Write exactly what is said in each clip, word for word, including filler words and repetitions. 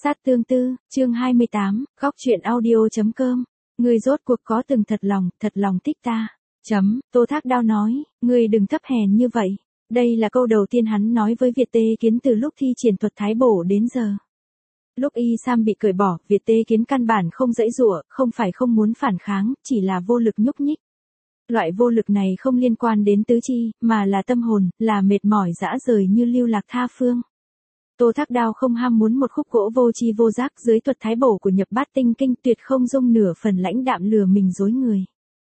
Sát tương tư, chương hai mươi tám, góc chuyện audio.com. Ngươi rốt cuộc có từng thật lòng, thật lòng thích ta. Chấm, Tô Thác Đao nói, ngươi đừng thấp hèn như vậy. Đây là câu đầu tiên hắn nói với Việt Tê Kiến từ lúc thi triển thuật thái bổ đến giờ. Lúc Y Sam bị cởi bỏ, Việt Tê Kiến căn bản không giãy giụa, không phải không muốn phản kháng, chỉ là vô lực nhúc nhích. Loại vô lực này không liên quan đến tứ chi, mà là tâm hồn, là mệt mỏi dã rời như lưu lạc tha phương. Tô Thác Đao không ham muốn một khúc gỗ vô tri vô giác dưới thuật thái bổ của nhập bát tinh kinh, tuyệt không dung nửa phần lãnh đạm lừa mình dối người.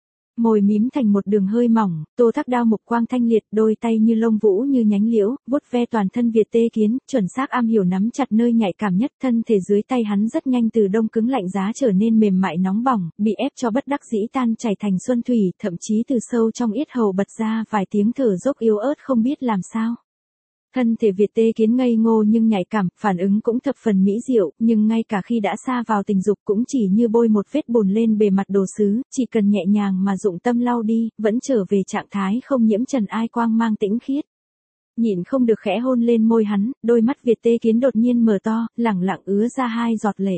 Môi mím thành một đường hơi mỏng, Tô Thác Đao mục quang thanh liệt, đôi tay như lông vũ như nhánh liễu, vuốt ve toàn thân Việt Tê Kiến, chuẩn xác am hiểu nắm chặt nơi nhạy cảm nhất, thân thể dưới tay hắn rất nhanh từ đông cứng lạnh giá trở nên mềm mại nóng bỏng, bị ép cho bất đắc dĩ tan chảy thành xuân thủy, thậm chí từ sâu trong yết hầu bật ra vài tiếng thở dốc yếu ớt không biết làm sao. Thân thể Việt Tê Kiến ngây ngô nhưng nhạy cảm, phản ứng cũng thập phần mỹ diệu, nhưng ngay cả khi đã sa vào tình dục cũng chỉ như bôi một vết bùn lên bề mặt đồ sứ, chỉ cần nhẹ nhàng mà dụng tâm lau đi, vẫn trở về trạng thái không nhiễm trần ai quang mang tĩnh khiết. Nhịn không được khẽ hôn lên môi hắn, đôi mắt Việt Tê Kiến đột nhiên mở to, lẳng lặng ứa ra hai giọt lệ.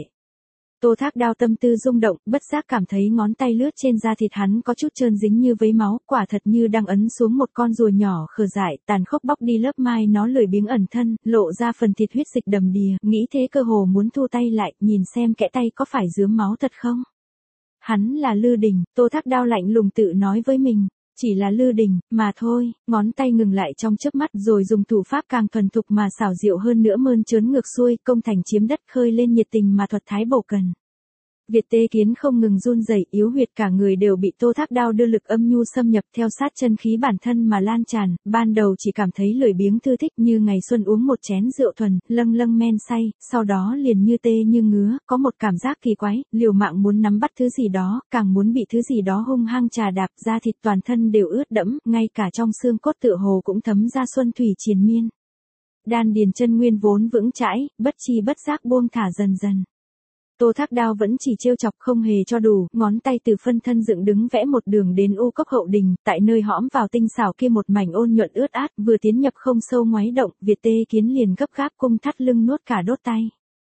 Tô Thác Đao tâm tư rung động, bất giác cảm thấy ngón tay lướt trên da thịt hắn có chút trơn dính như vấy máu, quả thật như đang ấn xuống một con rùa nhỏ khờ dại, tàn khốc bóc đi lớp mai nó lười biếng ẩn thân, lộ ra phần thịt huyết dịch đầm đìa, nghĩ thế cơ hồ muốn thu tay lại, nhìn xem kẽ tay có phải rướm máu thật không. Hắn là Lư Đình, Tô Thác Đao lạnh lùng tự nói với mình. Chỉ là Lư Đình, mà thôi, ngón tay ngừng lại trong chớp mắt rồi dùng thủ pháp càng thuần thục mà xảo diệu hơn nữa mơn trớn ngược xuôi, công thành chiếm đất khơi lên nhiệt tình mà thuật thái bổ cần. Việt Tê Kiến không ngừng run rẩy, yếu huyệt cả người đều bị Tô Thác Đao đưa lực âm nhu xâm nhập theo sát chân khí bản thân mà lan tràn, ban đầu chỉ cảm thấy lười biếng thư thích như ngày xuân uống một chén rượu thuần, lâng lâng men say, sau đó liền như tê như ngứa, có một cảm giác kỳ quái, liều mạng muốn nắm bắt thứ gì đó, càng muốn bị thứ gì đó hung hăng trà đạp, da thịt toàn thân đều ướt đẫm, ngay cả trong xương cốt tựa hồ cũng thấm ra xuân thủy triền miên. Đan điền chân nguyên vốn vững chãi, bất chi bất giác buông thả dần dần. Tô Thác Đao vẫn chỉ trêu chọc không hề cho đủ, ngón tay từ phân thân dựng đứng vẽ một đường đến u cốc hậu đình, tại nơi hõm vào tinh xảo kia một mảnh ôn nhuận ướt át, vừa tiến nhập không sâu ngoáy động, Việt Tê Kiến liền gấp gáp cung thắt lưng nuốt cả đốt tay.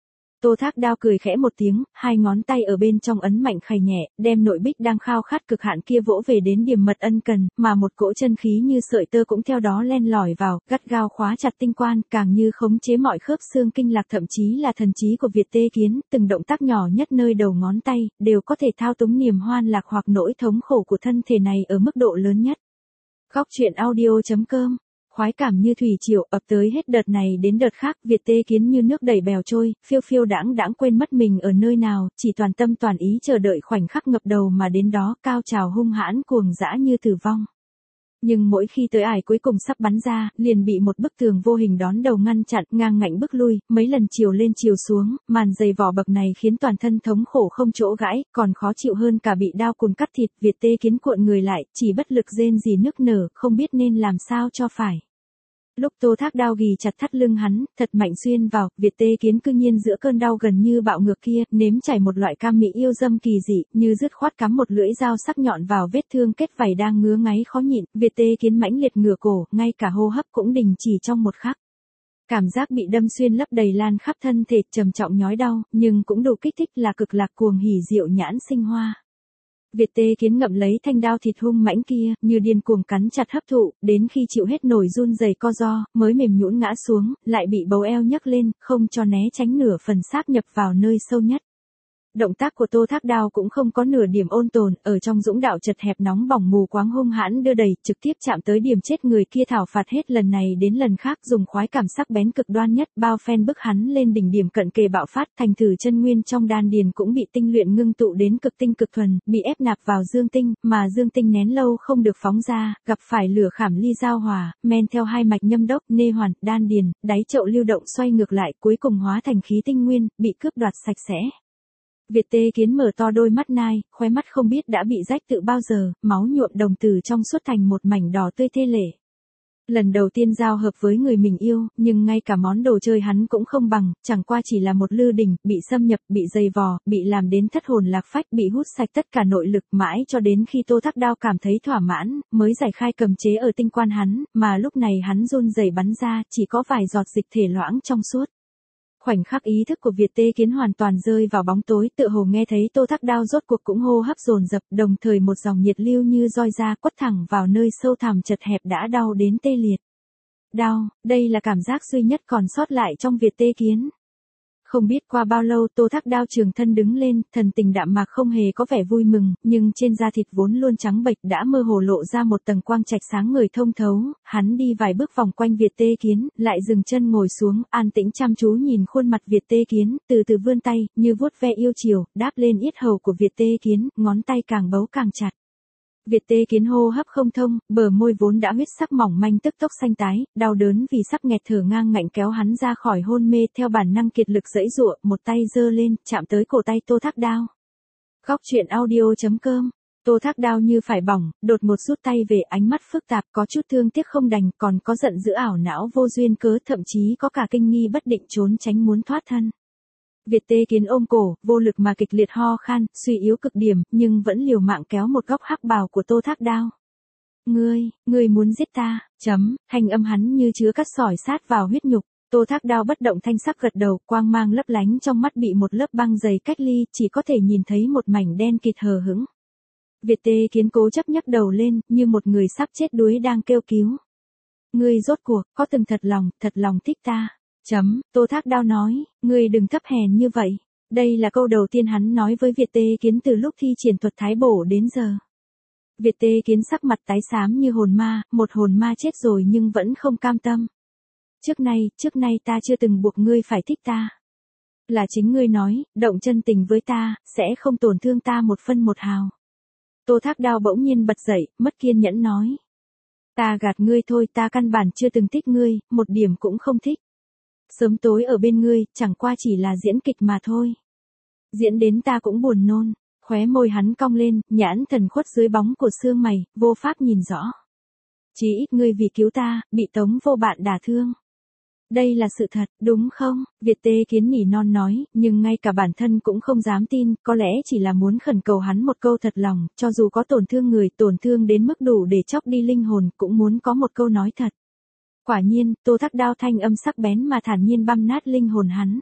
Tô Thác Đao cười khẽ một tiếng, hai ngón tay ở bên trong ấn mạnh khày nhẹ, đem nội bích đang khao khát cực hạn kia vỗ về đến điểm mật ân cần, mà một cỗ chân khí như sợi tơ cũng theo đó len lỏi vào, gắt gao khóa chặt tinh quan, càng như khống chế mọi khớp xương kinh lạc, thậm chí là thần trí của Việt Tê Kiến, từng động tác nhỏ nhất nơi đầu ngón tay, đều có thể thao túng niềm hoan lạc hoặc nỗi thống khổ của thân thể này ở mức độ lớn nhất. Góc chuyện audio.com. Khoái cảm như thủy triều ập tới hết đợt này đến đợt khác, Việt Tê Kiến như nước đẩy bèo trôi, phiêu phiêu đãng đãng quên mất mình ở nơi nào, chỉ toàn tâm toàn ý chờ đợi khoảnh khắc ngập đầu mà đến đó, cao trào hung hãn cuồng dã như tử vong. Nhưng mỗi khi tới ải cuối cùng sắp bắn ra, liền bị một bức tường vô hình đón đầu ngăn chặn, ngang ngạnh bước lui, mấy lần chiều lên chiều xuống, màn dày vỏ bậc này khiến toàn thân thống khổ không chỗ gãi, còn khó chịu hơn cả bị đao cùn cắt thịt. Việt Tê Kiến cuộn người lại, chỉ bất lực rên rỉ nức nở, không biết nên làm sao cho phải. Lúc Tô Thác Đao ghì chặt thắt lưng hắn, thật mạnh xuyên vào, Việt Tê Kiến cư nhiên giữa cơn đau gần như bạo ngược kia, nếm trải một loại cam mỹ yêu dâm kỳ dị, như dứt khoát cắm một lưỡi dao sắc nhọn vào vết thương kết vảy đang ngứa ngáy khó nhịn, Việt Tê Kiến mãnh liệt ngửa cổ, ngay cả hô hấp cũng đình chỉ trong một khắc. Cảm giác bị đâm xuyên lấp đầy lan khắp thân thể, trầm trọng nhói đau, nhưng cũng đủ kích thích là cực lạc cuồng hỉ diệu nhãn sinh hoa. Việt Tê Kiến ngậm lấy thanh đao thịt hung mãnh kia, như điên cuồng cắn chặt hấp thụ, đến khi chịu hết nổi run rẩy co ro, mới mềm nhũn ngã xuống, lại bị bấu eo nhấc lên, không cho né tránh nửa phần sáp nhập vào nơi sâu nhất. Động tác của Tô Thác Đao cũng không có nửa điểm ôn tồn, ở trong dũng đạo chật hẹp nóng bỏng mù quáng hung hãn đưa đẩy, trực tiếp chạm tới điểm chết người kia, thảo phạt hết lần này đến lần khác, dùng khoái cảm sắc bén cực đoan nhất, bao phen bức hắn lên đỉnh điểm cận kề bạo phát, thành thử chân nguyên trong đan điền cũng bị tinh luyện ngưng tụ đến cực tinh cực thuần, bị ép nạp vào dương tinh, mà dương tinh nén lâu không được phóng ra, gặp phải lửa khảm ly giao hòa, men theo hai mạch nhâm đốc, nê hoàn, đan điền, đáy chậu lưu động xoay ngược lại, cuối cùng hóa thành khí tinh nguyên, bị cướp đoạt sạch sẽ. Việt Tê Kiến mở to đôi mắt nai, khóe mắt không biết đã bị rách tự bao giờ, máu nhuộm đồng tử trong suốt thành một mảnh đỏ tươi thê lể. Lần đầu tiên giao hợp với người mình yêu, nhưng ngay cả món đồ chơi hắn cũng không bằng, chẳng qua chỉ là một Lư Đình, bị xâm nhập, bị dày vò, bị làm đến thất hồn lạc phách, bị hút sạch tất cả nội lực, mãi cho đến khi Tô Thác Đao cảm thấy thỏa mãn, mới giải khai cầm chế ở tinh quan hắn, mà lúc này hắn run rẩy bắn ra, chỉ có vài giọt dịch thể loãng trong suốt. Khoảnh khắc ý thức của Việt Tê Kiến hoàn toàn rơi vào bóng tối, tựa hồ nghe thấy Tô Thác Đao rốt cuộc cũng hô hấp dồn dập, đồng thời một dòng nhiệt lưu như roi da quất thẳng vào nơi sâu thẳm chật hẹp đã đau đến tê liệt. Đau, đây là cảm giác duy nhất còn sót lại trong Việt Tê Kiến. Không biết qua bao lâu Tô Thác Đao trường thân đứng lên, thần tình đạm mạc không hề có vẻ vui mừng, nhưng trên da thịt vốn luôn trắng bệch đã mơ hồ lộ ra một tầng quang trạch sáng người thông thấu, hắn đi vài bước vòng quanh Việt Tê Kiến, lại dừng chân ngồi xuống, an tĩnh chăm chú nhìn khuôn mặt Việt Tê Kiến, từ từ vươn tay, như vuốt ve yêu chiều, đáp lên yết hầu của Việt Tê Kiến, ngón tay càng bấu càng chặt. Việt Tê Kiến hô hấp không thông, bờ môi vốn đã huyết sắc mỏng manh tức tốc xanh tái, đau đớn vì sắp nghẹt thở ngang ngạnh kéo hắn ra khỏi hôn mê, theo bản năng kiệt lực giãy giụa, một tay giơ lên, chạm tới cổ tay Tô Thác Đao. Góc truyện audio chấm com. Tô Thác Đao như phải bỏng, đột ngột rút tay về, ánh mắt phức tạp, có chút thương tiếc không đành, còn có giận dữ ảo não vô duyên cớ, thậm chí có cả kinh nghi bất định trốn tránh muốn thoát thân. Việt Tê Kiến ôm cổ, vô lực mà kịch liệt ho khan, suy yếu cực điểm, nhưng vẫn liều mạng kéo một góc hắc bào của Tô Thác Đao. Ngươi, ngươi muốn giết ta, chấm, thanh âm hắn như chứa cắt sỏi sát vào huyết nhục. Tô Thác Đao bất động thanh sắc gật đầu, quang mang lấp lánh trong mắt bị một lớp băng dày cách ly, chỉ có thể nhìn thấy một mảnh đen kịt hờ hững. Việt Tê Kiến cố chấp nhấc đầu lên, như một người sắp chết đuối đang kêu cứu. Ngươi rốt cuộc, có từng thật lòng, thật lòng thích ta. Chấm, Tô Thác Đao nói, ngươi đừng thấp hèn như vậy. Đây là câu đầu tiên hắn nói với Việt Tê Kiến từ lúc thi triển thuật thái bổ đến giờ. Việt Tê Kiến sắc mặt tái xám như hồn ma, một hồn ma chết rồi nhưng vẫn không cam tâm. Trước nay, trước nay ta chưa từng buộc ngươi phải thích ta. Là chính ngươi nói, động chân tình với ta, sẽ không tổn thương ta một phân một hào. Tô Thác Đao bỗng nhiên bật dậy, mất kiên nhẫn nói. Ta gạt ngươi thôi, ta căn bản chưa từng thích ngươi, một điểm cũng không thích. Sớm tối ở bên ngươi, chẳng qua chỉ là diễn kịch mà thôi. Diễn đến ta cũng buồn nôn, khóe môi hắn cong lên, nhãn thần khuất dưới bóng của sương mày, vô pháp nhìn rõ. Chỉ ít ngươi vì cứu ta, bị Tống Vô Bạn đả thương. Đây là sự thật, đúng không? Việt Tê Kiến nỉ non nói, nhưng ngay cả bản thân cũng không dám tin, có lẽ chỉ là muốn khẩn cầu hắn một câu thật lòng, cho dù có tổn thương người, tổn thương đến mức đủ để chóc đi linh hồn, cũng muốn có một câu nói thật. Quả nhiên, Tô Thác Đao thanh âm sắc bén mà thản nhiên băm nát linh hồn hắn.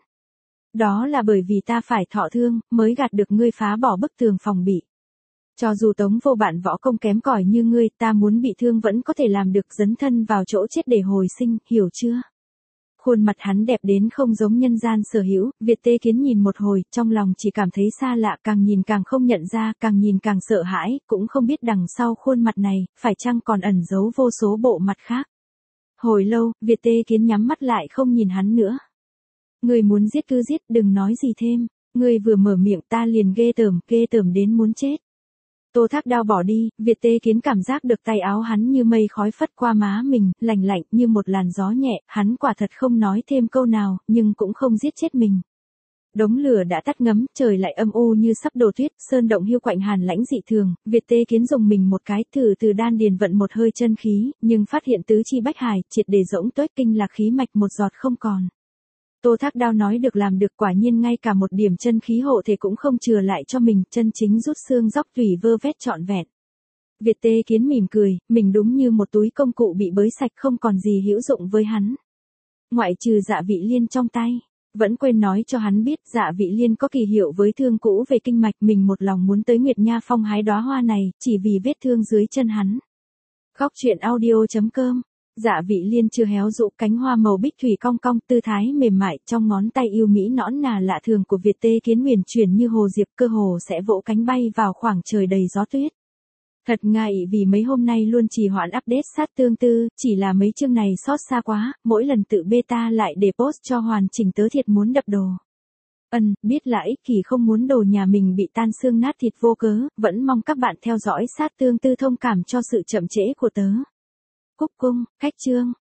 Đó là bởi vì ta phải thọ thương, mới gạt được ngươi phá bỏ bức tường phòng bị. Cho dù Tống Vô Bạn võ công kém cỏi như ngươi, ta muốn bị thương vẫn có thể làm được, dấn thân vào chỗ chết để hồi sinh, hiểu chưa? Khuôn mặt hắn đẹp đến không giống nhân gian sở hữu, Việt Tê Kiến nhìn một hồi, trong lòng chỉ cảm thấy xa lạ, càng nhìn càng không nhận ra, càng nhìn càng sợ hãi, cũng không biết đằng sau khuôn mặt này, phải chăng còn ẩn giấu vô số bộ mặt khác. Hồi lâu, Việt Tê Kiến nhắm mắt lại không nhìn hắn nữa. Ngươi muốn giết cứ giết, đừng nói gì thêm, ngươi vừa mở miệng ta liền ghê tởm, ghê tởm đến muốn chết. Tô Thác Đao bỏ đi, Việt Tê Kiến cảm giác được tay áo hắn như mây khói phất qua má mình, lạnh lạnh như một làn gió nhẹ, hắn quả thật không nói thêm câu nào, nhưng cũng không giết chết mình. Đống lửa đã tắt ngấm, trời lại âm u như sắp đổ tuyết, sơn động hiu quạnh hàn lãnh dị thường, Việt Tê Kiến dùng mình một cái, thử từ đan điền vận một hơi chân khí, nhưng phát hiện tứ chi bách hải, triệt để rỗng tuếch, kinh lạc khí mạch một giọt không còn. Tô Thác Đao nói được làm được, quả nhiên ngay cả một điểm chân khí hộ thể cũng không chừa lại cho mình, chân chính rút xương dóc tủy vơ vét trọn vẹn. Việt Tê Kiến mỉm cười, mình đúng như một túi công cụ bị bới sạch, không còn gì hữu dụng với hắn. Ngoại trừ Dạ Vị Liên trong tay. Vẫn quên nói cho hắn biết Dạ Vị Liên có kỳ hiệu với thương cũ về kinh mạch, mình một lòng muốn tới Nguyệt Nha Phong hái đóa hoa này, chỉ vì vết thương dưới chân hắn. Góc truyện audio chấm com. Dạ Vị Liên chưa héo rũ, cánh hoa màu bích thủy cong cong, tư thái mềm mại, trong ngón tay yêu mỹ nõn nà lạ thường của Việt Tê Kiến huyền chuyển như hồ diệp, cơ hồ sẽ vỗ cánh bay vào khoảng trời đầy gió tuyết. Thật ngại vì mấy hôm nay luôn trì hoãn update sát tương tư, chỉ là mấy chương này xót xa quá, mỗi lần tự beta lại để post cho hoàn chỉnh tớ thiệt muốn đập đồ. Ân, biết là ích kỷ không muốn đồ nhà mình bị tan xương nát thịt vô cớ, vẫn mong các bạn theo dõi sát tương tư thông cảm cho sự chậm trễ của tớ. Cúc cung, khách chương.